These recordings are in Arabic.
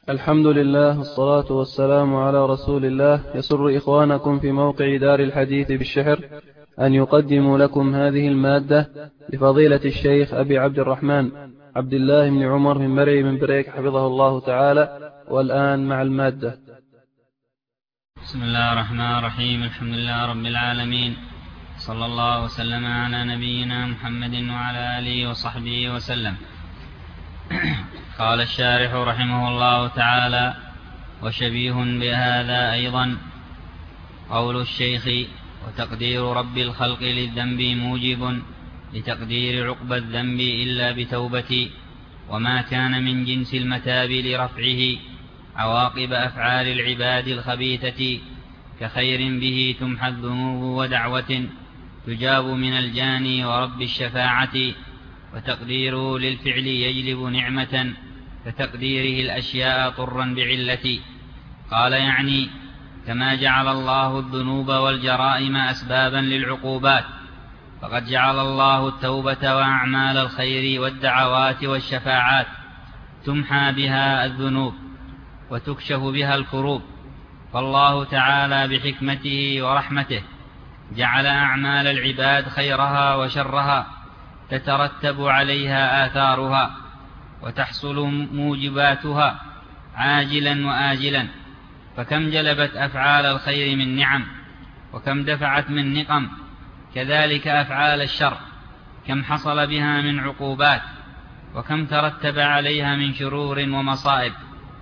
الحمد لله والصلاة والسلام على رسول الله. يسر إخوانكم في موقع دار الحديث بالشحر أن يقدموا لكم هذه المادة لفضيلة الشيخ أبي عبد الرحمن عبد الله بن عمر من مرعي من بريك حفظه الله تعالى. والآن مع المادة. بسم الله الرحمن الرحيم. الحمد لله رب العالمين، صلى الله وسلم على نبينا محمد وعلى آله وصحبه وسلم. قال الشارح رحمه الله تعالى: وشبيه بهذا أيضا قول الشيخ: وتقدير رب الخلق للذنب موجب لتقدير عقبى الذنب إلا بتوبة، وما كان من جنس المتاب لرفعه عواقب أفعال العباد الخبيثة، كخير به تمحى الذنوب ودعوة تجاب من الجاني ورب الشفاعة، وتقديره للفعل يجلب نعمة كتقديره الأشياء طرا بعلة. قال: يعني كما جعل الله الذنوب والجرائم أسبابا للعقوبات، فقد جعل الله التوبة وأعمال الخير والدعوات والشفاعات تمحى بها الذنوب وتكشف بها الكروب. فالله تعالى بحكمته ورحمته جعل أعمال العباد خيرها وشرها تترتب عليها آثارها وتحصل موجباتها عاجلا وآجلا، فكم جلبت أفعال الخير من نعم، وكم دفعت من نقم، كذلك أفعال الشر كم حصل بها من عقوبات، وكم ترتب عليها من شرور ومصائب.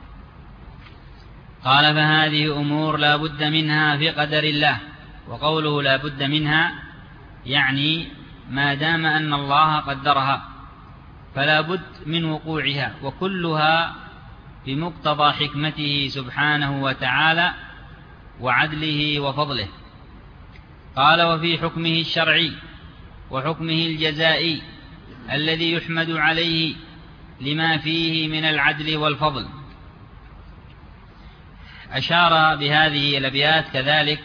قال: فهذه أمور لا بد منها في قدر الله. وقوله لا بد منها يعني ما دام أن الله قدرها فلا بد من وقوعها، وكلها بمقتضى حكمته سبحانه وتعالى وعدله وفضله. قال: وفي حكمه الشرعي وحكمه الجزائي الذي يحمد عليه لما فيه من العدل والفضل. أشار بهذه الأبيات كذلك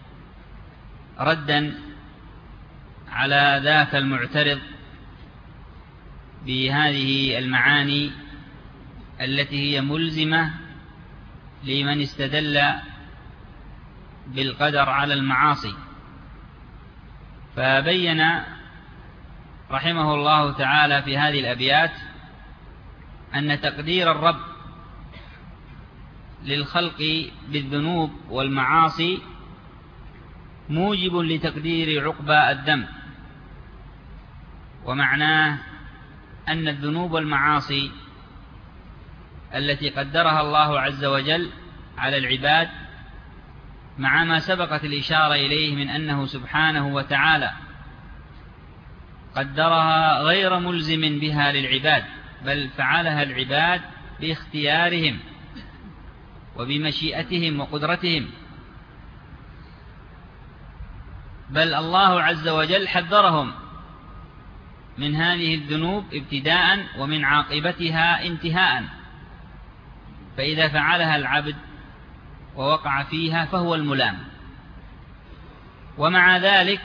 ردا على ذاك المعترض بهذه المعاني التي هي ملزمة لمن استدل بالقدر على المعاصي. فبين رحمه الله تعالى في هذه الأبيات أن تقدير الرب للخلق بالذنوب والمعاصي موجب لتقدير عقبى الذنب، ومعناه أن الذنوب والمعاصي التي قدرها الله عز وجل على العباد، مع ما سبقت الإشارة إليه من أنه سبحانه وتعالى قدرها غير ملزم بها للعباد، بل فعلها العباد باختيارهم وبمشيئتهم وقدرتهم، بل الله عز وجل حذرهم من هذه الذنوب ابتداء ومن عاقبتها انتهاء. فإذا فعلها العبد ووقع فيها فهو الملام، ومع ذلك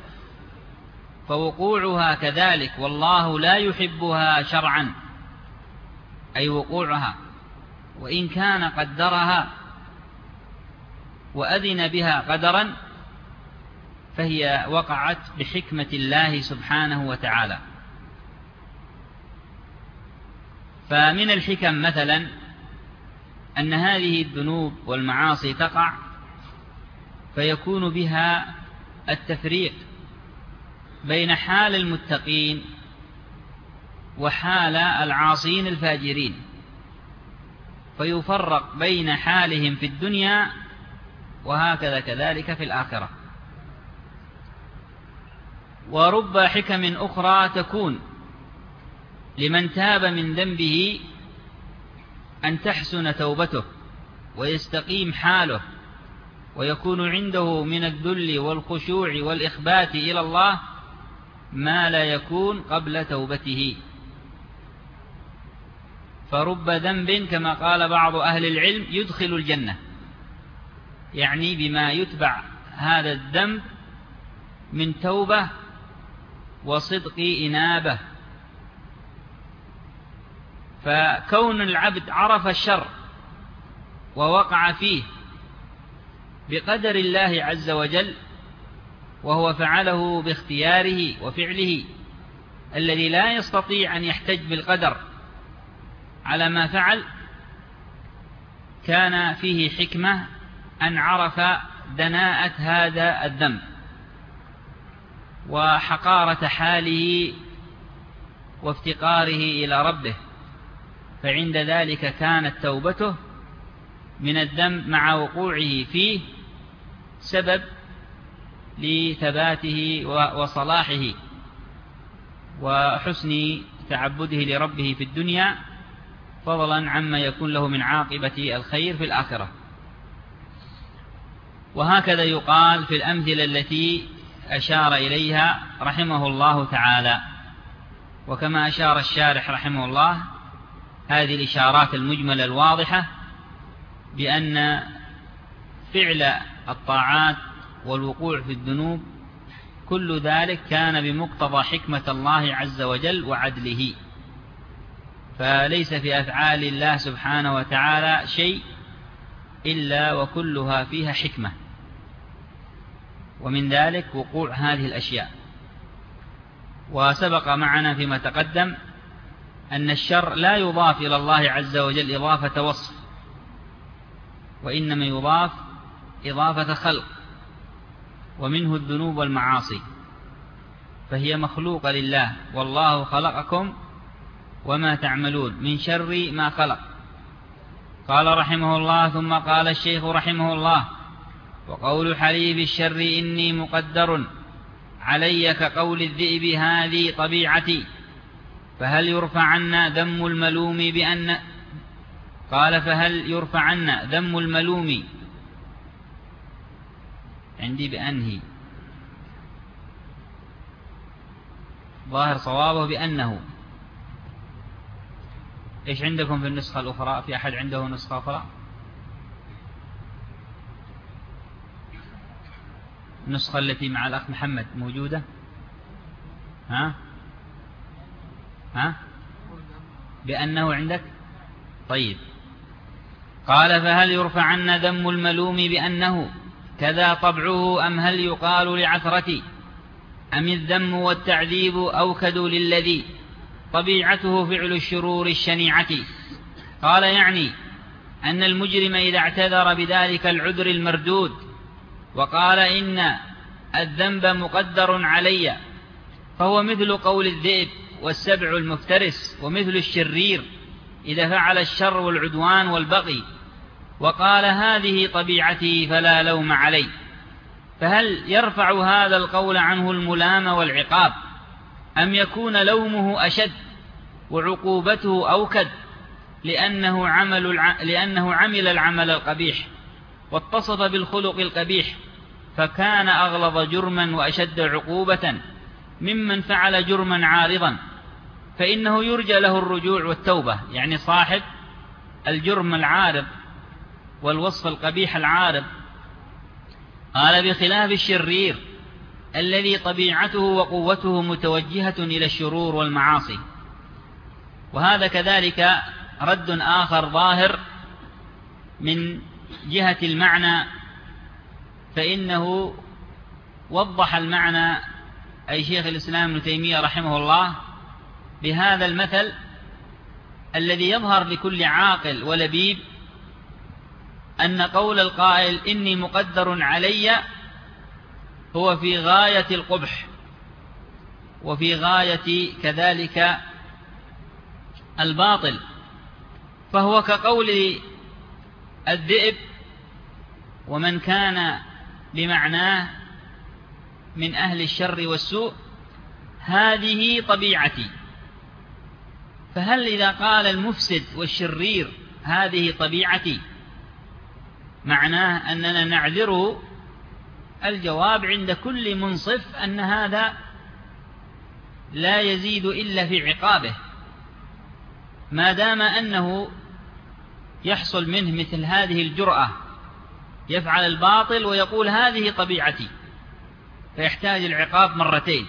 فوقوعها كذلك والله لا يحبها شرعا، أي وقوعها، وإن كان قدرها وأذن بها قدرا فهي وقعت بحكمة الله سبحانه وتعالى. فمن الحكم مثلا أن هذه الذنوب والمعاصي تقع فيكون بها التفريق بين حال المتقين وحال العاصين الفاجرين، فيفرق بين حالهم في الدنيا وهكذا كذلك في الآخرة. ورب حكم أخرى تكون لمن تاب من ذنبه أن تحسن توبته ويستقيم حاله، ويكون عنده من الذل والخشوع والإخبات إلى الله ما لا يكون قبل توبته. فرب ذنب كما قال بعض أهل العلم يدخل الجنة، يعني بما يتبع هذا الذنب من توبة وصدق إنابة. فكون العبد عرف الشر ووقع فيه بقدر الله عز وجل، وهو فعله باختياره وفعله الذي لا يستطيع أن يحتج بالقدر على ما فعل، كان فيه حكمة أن عرف دناءة هذا الذنب وحقارة حاله وافتقاره إلى ربه، فعند ذلك كانت توبته من الذنب مع وقوعه فيه سبب لثباته وصلاحه وحسن تعبده لربه في الدنيا، فضلا عما يكون له من عاقبة الخير في الآخرة. وهكذا يقال في الأمثلة التي أشار إليها رحمه الله تعالى. وكما أشار الشارح رحمه الله، هذه الإشارات المجملة الواضحة بأن فعل الطاعات والوقوع في الذنوب كل ذلك كان بمقتضى حكمة الله عز وجل وعدله، فليس في أفعال الله سبحانه وتعالى شيء إلا وكلها فيها حكمة، ومن ذلك وقوع هذه الأشياء. وسبق معنا فيما تقدم أن الشر لا يضاف إلى الله عز وجل إضافة وصف، وإنما يضاف إضافة خلق، ومنه الذنوب والمعاصي، فهي مخلوقة لله. والله خلقكم وما تعملون من شر ما خلق. قال رحمه الله: ثم قال الشيخ رحمه الله: وقول حليب الشر إني مقدر علي كقول الذئب هذه طبيعتي، فهل يرفع عنا ذم الملوم بأن قال فهل يرفع عنا ذم الملوم عندي بأنه ظاهر صوابه بأنه. إيش عندكم في النسخة الأخرى؟ في أحد عنده نسخة أخرى؟ النسخة التي مع الأخ محمد موجودة؟ ها؟ بأنه عندك؟ طيب. قال فهل يرفع عنا ذم الملوم بأنه كذا طبعه، أم هل يقال لعثرتي، أم الذم والتعذيب أوكد للذي طبيعته فعل الشرور الشنيعة؟ قال يعني أن المجرم إذا اعتذر بذلك العذر المردود وقال إن الذنب مقدر علي، فهو مثل قول الذئب والسبع المفترس، ومثل الشرير إذا فعل الشر والعدوان والبغي وقال هذه طبيعتي فلا لوم علي. فهل يرفع هذا القول عنه الملام والعقاب، أم يكون لومه أشد وعقوبته أوكد، لأنه عمل العمل القبيح واتصف بالخلق القبيح، فكان أغلظ جرما وأشد عقوبة ممن فعل جرما عارضا، فإنه يرجى له الرجوع والتوبة. يعني صاحب الجرم العارض والوصف القبيح العارض. قال بخلاف الشرير الذي طبيعته وقوته متوجهة إلى الشرور والمعاصي. وهذا كذلك رد آخر ظاهر من جهة المعنى، فإنه وضح المعنى أي شيخ الإسلام ابن تيمية رحمه الله بهذا المثل الذي يظهر لكل عاقل ولبيب أن قول القائل إني مقدر علي هو في غاية القبح وفي غاية كذلك الباطل، فهو كقول الذئب ومن كان بمعناه من أهل الشر والسوء هذه طبيعتي. فهل إذا قال المفسد والشرير هذه طبيعتي معناه أننا نعذره؟ الجواب عند كل منصف أن هذا لا يزيد إلا في عقابه، ما دام أنه يحصل منه مثل هذه الجرأة، يفعل الباطل ويقول هذه طبيعتي، فيحتاج العقاب مرتين.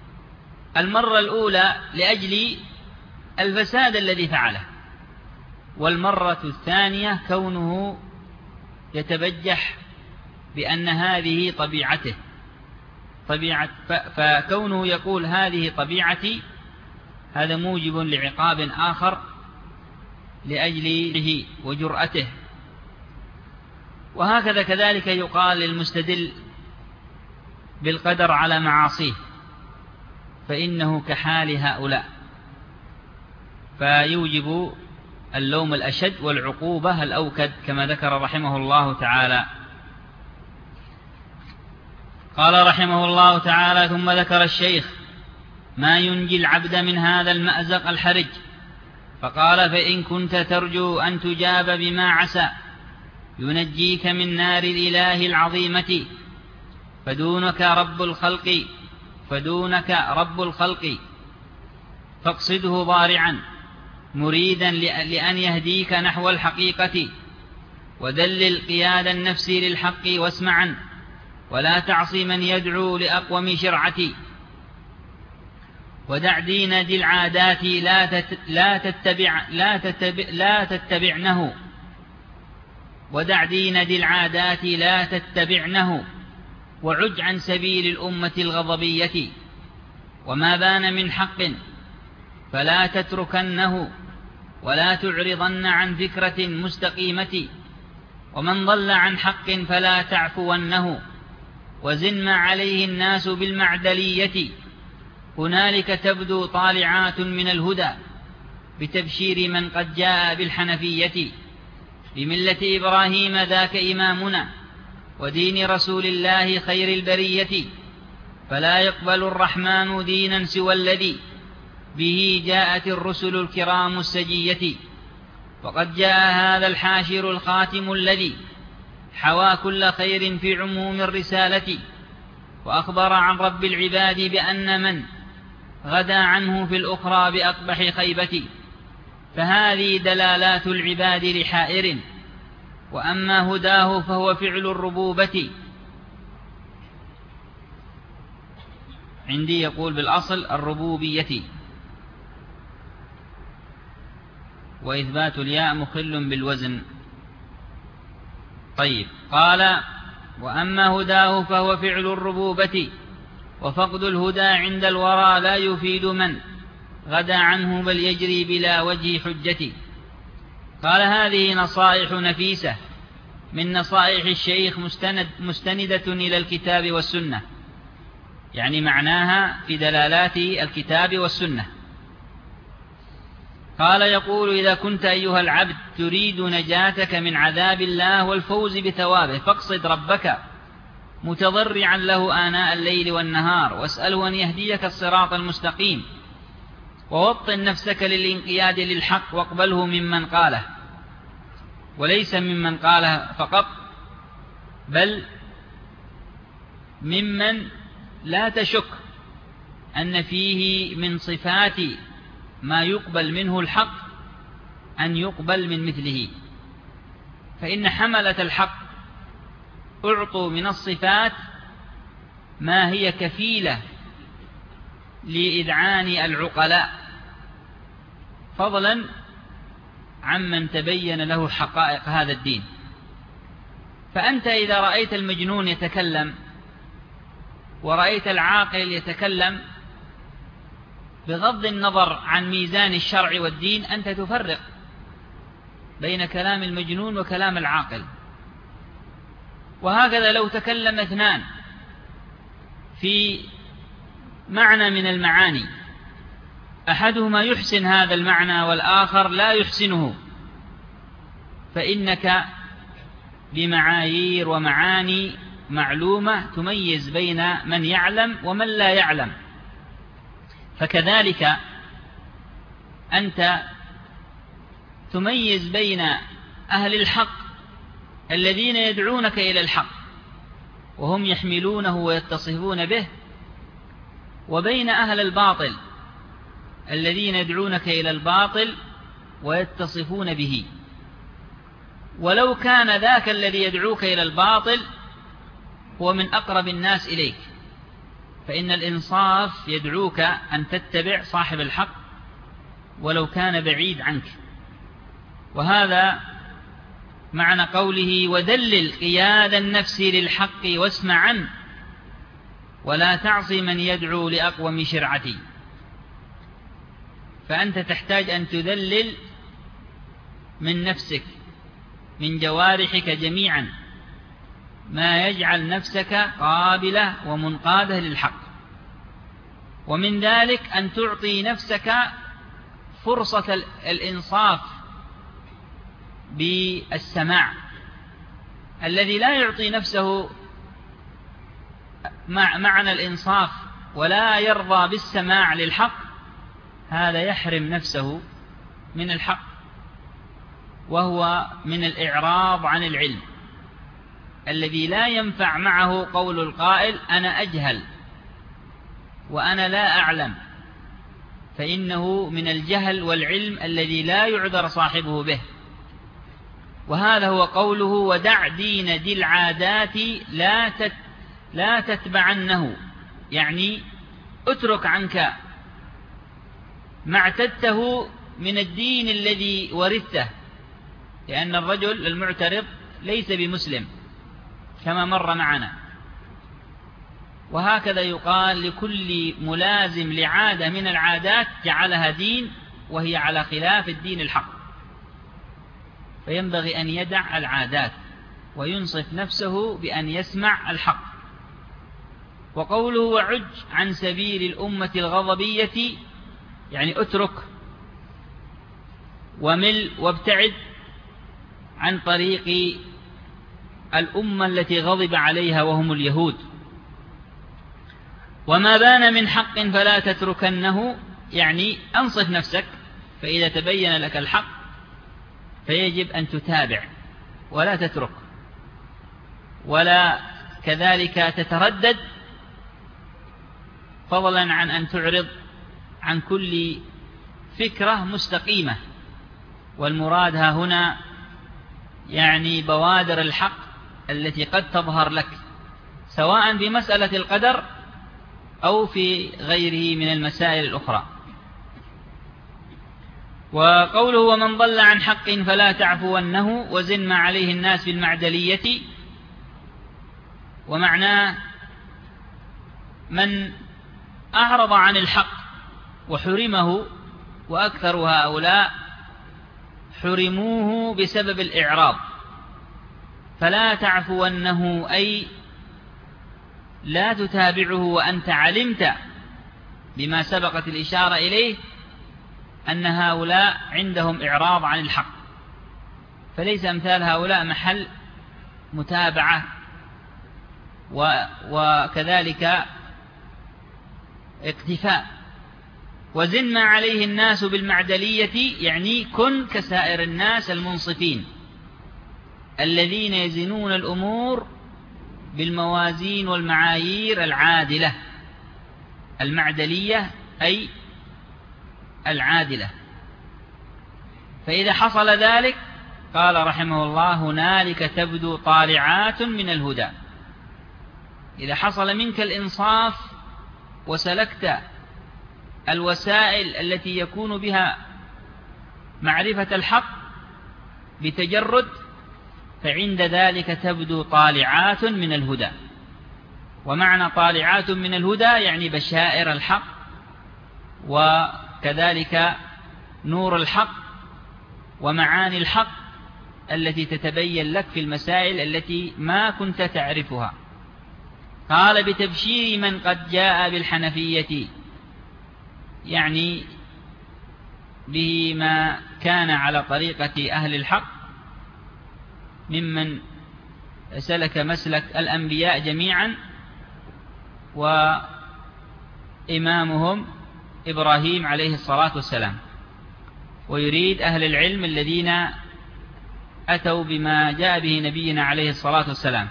المرة الأولى لأجل الفساد الذي فعله، والمرة الثانية كونه يتبجح بأن هذه طبيعته، فكونه يقول هذه طبيعتي هذا موجب لعقاب آخر لأجله وجرأته. وهكذا كذلك يقال للمستدل بالقدر على معاصيه، فإنه كحال هؤلاء، فيوجب اللوم الأشد والعقوبة الأوكد كما ذكر رحمه الله تعالى. قال رحمه الله تعالى: ثم ذكر الشيخ ما ينجي العبد من هذا المأزق الحرج، فقال: فإن كنت ترجو أن تجاب بما عسى ينجيك من نار الإله العظيمة فدونك رب الخلق فاقصده ضارعا مريدا لأن يهديك نحو الحقيقة، وذلل قياد النفس للحق واسمعا ولا تعصي من يدعو لأقوم شرعتي، ودع دين ذي العادات لا تتبعنه وعج عن سبيل الأمة الغضبية، وما بان من حق فلا تتركنه ولا تعرضن عن فكرة مستقيمة، ومن ضل عن حق فلا تعفونه وزن ما عليه الناس بالمعدلية، هنالك تبدو طالعات من الهدى بتبشير من قد جاء بالحنفية، بملة إبراهيم ذاك إمامنا ودين رسول الله خير البرية، فلا يقبل الرحمن دينا سوى الذي به جاءت الرسل الكرام السجية، وقد جاء هذا الحاشر الخاتم الذي حوى كل خير في عموم الرسالة، وأخبر عن رب العباد بأن من غدا عنه في الأخرى بأقبح خيبة، فهذه دلالات العباد لحائر، وأما هداه فهو فعل الربوبة. عندي يقول بالأصل الربوبية، وإثبات الياء مخل بالوزن. طيب، قال: وأما هداه فهو فعل الربوبة، وفقد الهدى عند الورى لا يفيد من غدا عنه بل يجري بلا وجه حجة. قال: هذه نصائح نفيسة من نصائح الشيخ مستندة إلى الكتاب والسنة، يعني معناها في دلالات الكتاب والسنة. قال: يقول: إذا كنت أيها العبد تريد نجاتك من عذاب الله والفوز بثوابه فاقصد ربك متضرعا له آناء الليل والنهار، واسأله أن يهديك الصراط المستقيم، ووطن نفسك للانقياد للحق، واقبله ممن قاله، وليس ممن قاله فقط بل ممن لا تشك أن فيه من صفات ما يقبل منه الحق أن يقبل من مثله، فإن حملة الحق أعطوا من الصفات ما هي كفيلة لإذعان العقلاء، فضلا عمن تبين له حقائق هذا الدين. فأنت إذا رأيت المجنون يتكلم ورأيت العاقل يتكلم بغض النظر عن ميزان الشرع والدين، أنت تفرق بين كلام المجنون وكلام العاقل. وهكذا لو تكلم اثنان في معنى من المعاني، أحدهما يحسن هذا المعنى والآخر لا يحسنه، فإنك بمعايير ومعاني معلومة تميز بين من يعلم ومن لا يعلم. فكذلك أنت تميز بين أهل الحق الذين يدعونك إلى الحق وهم يحملونه ويتصفون به، وبين أهل الباطل الذين يدعونك إلى الباطل ويتصفون به. ولو كان ذاك الذي يدعوك إلى الباطل هو من أقرب الناس إليك، فإن الإنصاف يدعوك أن تتبع صاحب الحق ولو كان بعيد عنك. وهذا معنى قوله وذلل قياد النفس للحق واسمع عنه ولا تعصي من يدعو لأقوم شرعتي. فأنت تحتاج أن تذلل من نفسك من جوارحك جميعا ما يجعل نفسك قابلة ومنقادة للحق، ومن ذلك أن تعطي نفسك فرصة الإنصاف بالسماع. الذي لا يعطي نفسه معنى الإنصاف ولا يرضى بالسماع للحق هذا يحرم نفسه من الحق، وهو من الإعراض عن العلم الذي لا ينفع معه قول القائل أنا أجهل وأنا لا أعلم، فإنه من الجهل والعلم الذي لا يعذر صاحبه به. وهذا هو قوله ودع دين ذي العادات لا تتبعنه، يعني اترك عنك ما اعتدته من الدين الذي ورثته، لأن الرجل المعترض ليس بمسلم كما مر معنا. وهكذا يقال لكل ملازم لعادة من العادات جعلها دين وهي على خلاف الدين الحق، فينبغي أن يدع العادات وينصف نفسه بأن يسمع الحق. وقوله وعج عن سبيل الأمة الغضبية يعني اترك ومل وابتعد عن طريق الأمة التي غضب عليها وهم اليهود. وما بان من حق فلا تتركنه، يعني أنصف نفسك، فإذا تبين لك الحق فيجب أن تتابع ولا تترك، ولا كذلك تتردد، فضلا عن أن تعرض عن كل فكرة مستقيمة. والمراد ها هنا يعني بوادر الحق التي قد تظهر لك سواء بمسألة القدر أو في غيره من المسائل الأخرى. وقوله ومن ضل عن حق فلا تعفونه وزن ما عليه الناس بالمعدلية، ومعناه من أعرض عن الحق وحرمه، وأكثر هؤلاء حرموه بسبب الإعراض، فلا تعفونه أي لا تتابعه وأنت علمت بما سبقت الإشارة إليه أن هؤلاء عندهم إعراض عن الحق، فليس أمثال هؤلاء محل متابعة وكذلك اقتفاء. وزن ما عليه الناس بالمعدلية يعني كن كسائر الناس المنصفين الذين يزنون الأمور بالموازين والمعايير العادلة. المعدلية أي العادلة. فإذا حصل ذلك قال رحمه الله هنالك تبدو طالعات من الهدى. إذا حصل منك الإنصاف وسلكت الوسائل التي يكون بها معرفة الحق بتجرد، فعند ذلك تبدو طالعات من الهدى. ومعنى طالعات من الهدى يعني بشائر الحق وكذلك نور الحق ومعاني الحق التي تتبين لك في المسائل التي ما كنت تعرفها. قال بتبشير من قد جاء بالحنفية، يعني به ما كان على طريقة أهل الحق ممن سلك مسلك الأنبياء جميعا، وإمامهم إبراهيم عليه الصلاة والسلام. ويريد أهل العلم الذين أتوا بما جاء به نبينا عليه الصلاة والسلام.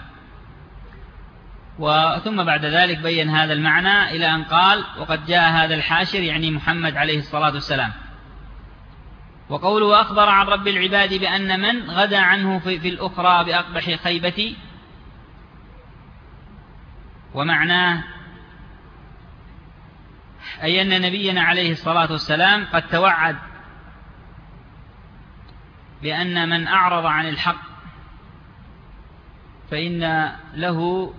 ثم بعد ذلك بين هذا المعنى إلى أن قال وقد جاء هذا الحاشر يعني محمد عليه الصلاة والسلام. وقوله أخبر عن رب العباد بأن من غدا عنه في الأخرى بأقبح خيبة، ومعناه أي أن نبينا عليه الصلاة والسلام قد توعد بأن من أعرض عن الحق فإن له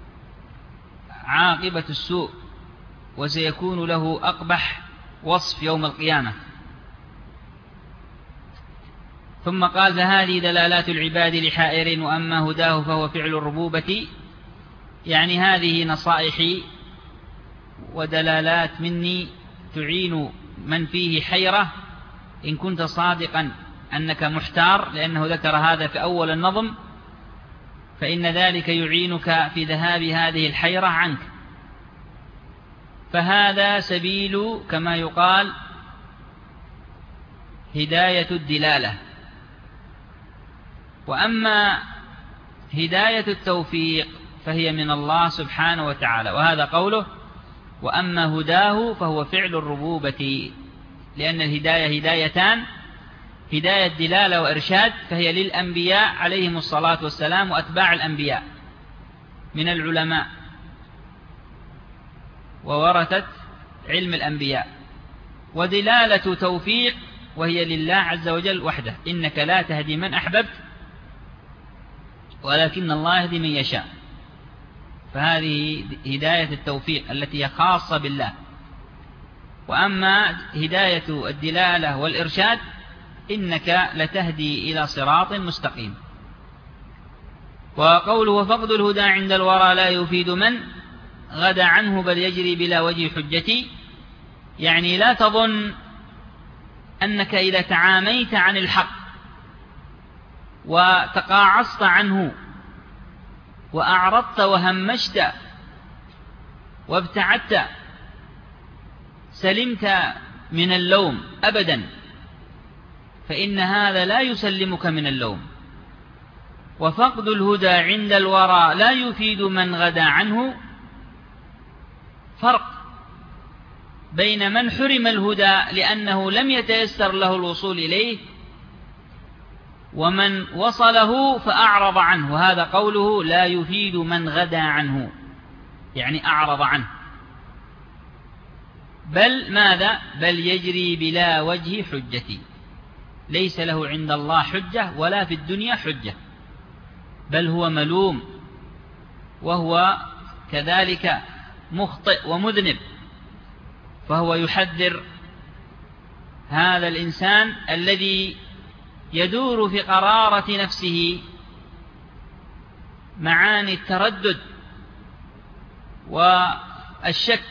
عاقبة السوء، وسيكون له أقبح وصف يوم القيامة. ثم قال: فهذه دلالات العباد لحائر، وأما هداه فهو فعل الربوبة. يعني هذه نصائحي ودلالات مني تعين من فيه حيرة إن كنت صادقا أنك محتار، لأنه ذكر هذا في أول النظم، فإن ذلك يعينك في ذهاب هذه الحيرة عنك. فهذا سبيل كما يقال هداية الدلالة. وأما هداية التوفيق فهي من الله سبحانه وتعالى، وهذا قوله: وأما هداه فهو فعل الربوبة، لأن الهداية هدايتان: هداية دلالة وإرشاد، فهي للأنبياء عليهم الصلاة والسلام وأتباع الأنبياء من العلماء وورثة علم الأنبياء. ودلالة توفيق وهي لله عز وجل وحده: إنك لا تهدي من أحببت ولكن الله يهدي من يشاء. فهذه هداية التوفيق التي هي خاصة بالله. وأما هداية الدلالة والإرشاد إنك لتهدي إلى صراط مستقيم. وقوله: وفقد الهدى عند الورى لا يفيد من غدا عنه بل يجري بلا وجه حجتي. يعني لا تظن أنك إذا تعاميت عن الحق وتقاعصت عنه وأعرضت وهمشت وابتعدت سلمت من اللوم أبدا، فإن هذا لا يسلمك من اللوم. وفقد الهدى عند الورى لا يفيد من غدا عنه. فرق بين من حرم الهدى لأنه لم يتيسر له الوصول إليه، ومن وصله فأعرض عنه. هذا قوله: لا يفيد من غدا عنه، يعني أعرض عنه. بل ماذا؟ بل يجري بلا وجه حجتي، ليس له عند الله حجة ولا في الدنيا حجة، بل هو ملوم، وهو كذلك مخطئ ومذنب. فهو يحذر هذا الإنسان الذي يدور في قرارة نفسه معاني التردد والشك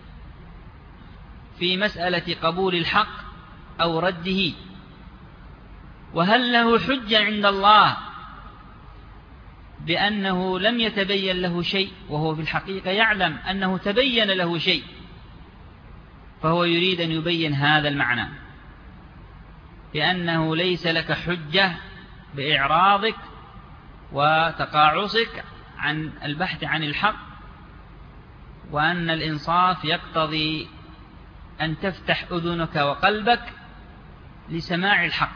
في مسألة قبول الحق أو رده، وهل له حجة عند الله بأنه لم يتبين له شيء، وهو في الحقيقة يعلم أنه تبين له شيء، فهو يريد أن يبين هذا المعنى، بأنه ليس لك حجة بإعراضك وتقاعسك عن البحث عن الحق، وأن الإنصاف يقتضي أن تفتح أذنك وقلبك لسماع الحق،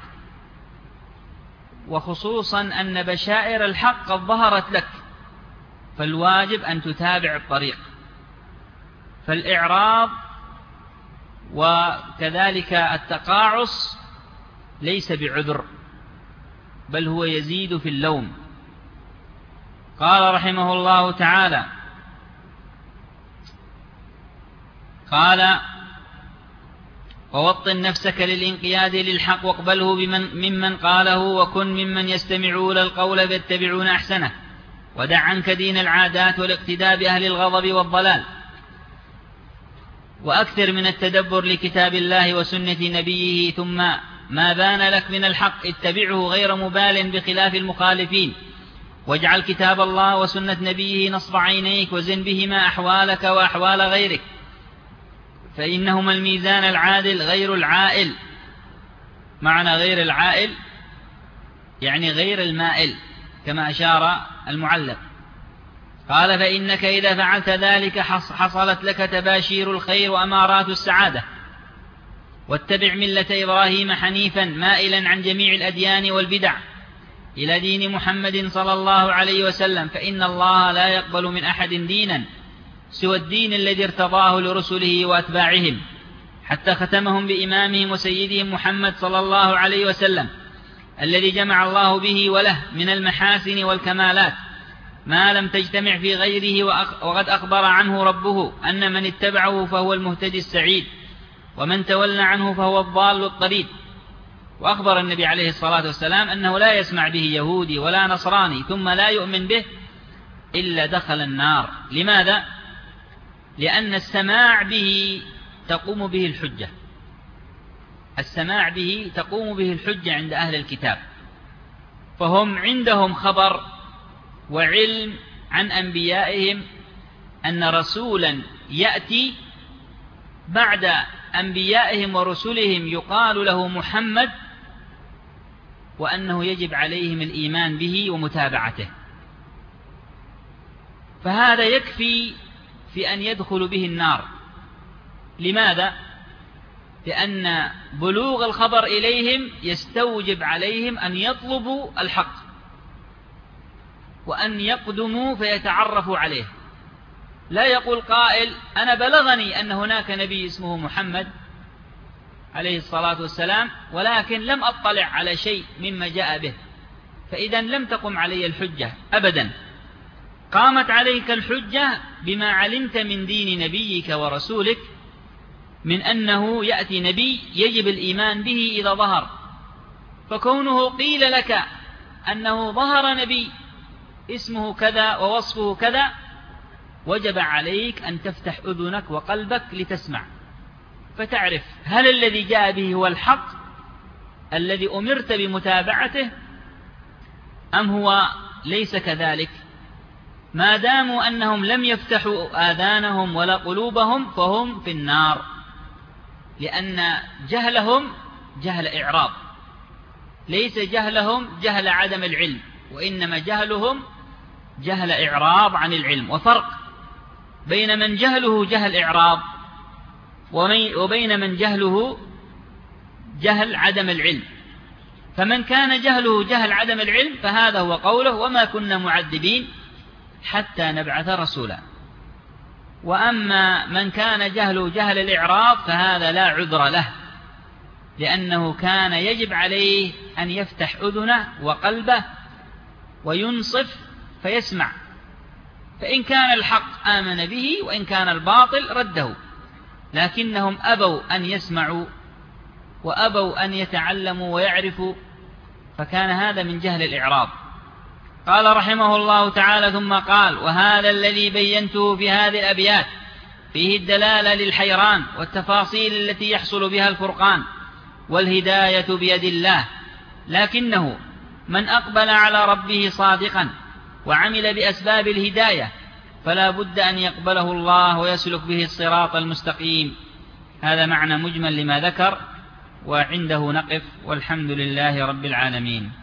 وخصوصا أن بشائر الحق قد ظهرت لك، فالواجب أن تتابع الطريق. فالإعراض وكذلك التقاعس ليس بعذر، بل هو يزيد في اللوم. قال رحمه الله تعالى: قال: ووطن نفسك للانقياد للحق واقبله ممن قاله، وكن ممن يستمعون القول فيتبعون أحسنه، ودع عنك دين العادات والاقتداء بأهل الغضب والضلال، وأكثر من التدبر لكتاب الله وسنة نبيه، ثم ما بان لك من الحق اتبعه غير مبال بخلاف المخالفين، واجعل كتاب الله وسنة نبيه نصب عينيك، وزن بهما أحوالك وأحوال غيرك، فإنهما الميزان العادل غير العائل. معنى غير العائل يعني غير المائل، كما أشار المعلق. قال: فإنك إذا فعلت ذلك حصلت لك تباشير الخير وأمارات السعادة. واتبع ملة إبراهيم حنيفا مائلا عن جميع الأديان والبدع إلى دين محمد صلى الله عليه وسلم، فإن الله لا يقبل من أحد دينا سوى الدين الذي ارتضاه لرسله وأتباعهم، حتى ختمهم بإمامهم وسيدهم محمد صلى الله عليه وسلم. الذي جمع الله به وله من المحاسن والكمالات ما لم تجتمع في غيره، وقد أخبر عنه ربه أن من اتبعه فهو المهتدي السعيد، ومن تولى عنه فهو الضال الطريد. وأخبر النبي عليه الصلاة والسلام أنه لا يسمع به يهودي ولا نصراني ثم لا يؤمن به إلا دخل النار. لماذا؟ لأن السماع به تقوم به الحجة، السماع به تقوم به الحجة عند أهل الكتاب، فهم عندهم خبر وعلم عن أنبيائهم أن رسولا يأتي بعد أنبيائهم ورسلهم يقال له محمد، وأنه يجب عليهم الإيمان به ومتابعته. فهذا يكفي في أن يدخل به النار. لماذا؟ لأن بلوغ الخبر إليهم يستوجب عليهم أن يطلبوا الحق وأن يقدموا فيتعرفوا عليه. لا يقول قائل أنا بلغني أن هناك نبي اسمه محمد عليه الصلاة والسلام ولكن لم أطلع على شيء مما جاء به، فإذا لم تقم علي الحجة أبدا. قامت عليك الحجة بما علمت من دين نبيك ورسولك من أنه يأتي نبي يجب الإيمان به إذا ظهر، فكونه قيل لك أنه ظهر نبي اسمه كذا ووصفه كذا وجب عليك أن تفتح أذنك وقلبك لتسمع، فتعرف هل الذي جاء به هو الحق الذي أمرت بمتابعته أم هو ليس كذلك. ما داموا أنهم لم يفتحوا آذانهم ولا قلوبهم فهم في النار، لأن جهلهم جهل إعراض، ليس جهلهم جهل عدم العلم، وإنما جهلهم جهل إعراض عن العلم. وفرق بين من جهله جهل إعراض وبين من جهله جهل عدم العلم. فمن كان جهله جهل عدم العلم فهذا هو قوله وما كنا معذبين حتى نبعث رسولا. وأما من كان جهله جهل الإعراض فهذا لا عذر له، لأنه كان يجب عليه أن يفتح أذنه وقلبه وينصف فيسمع، فإن كان الحق آمن به وإن كان الباطل رده، لكنهم أبوا أن يسمعوا وأبوا أن يتعلموا ويعرفوا، فكان هذا من جهل الإعراض. قال رحمه الله تعالى ثم قال وهذا الذي بينته في هذه الأبيات فيه الدلالة للحيران والتفاصيل التي يحصل بها الفرقان والهداية بيد الله، لكنه من أقبل على ربه صادقا وعمل بأسباب الهداية فلا بد أن يقبله الله ويسلك به الصراط المستقيم. هذا معنى مجمل لما ذكر، وعنده نقف، والحمد لله رب العالمين.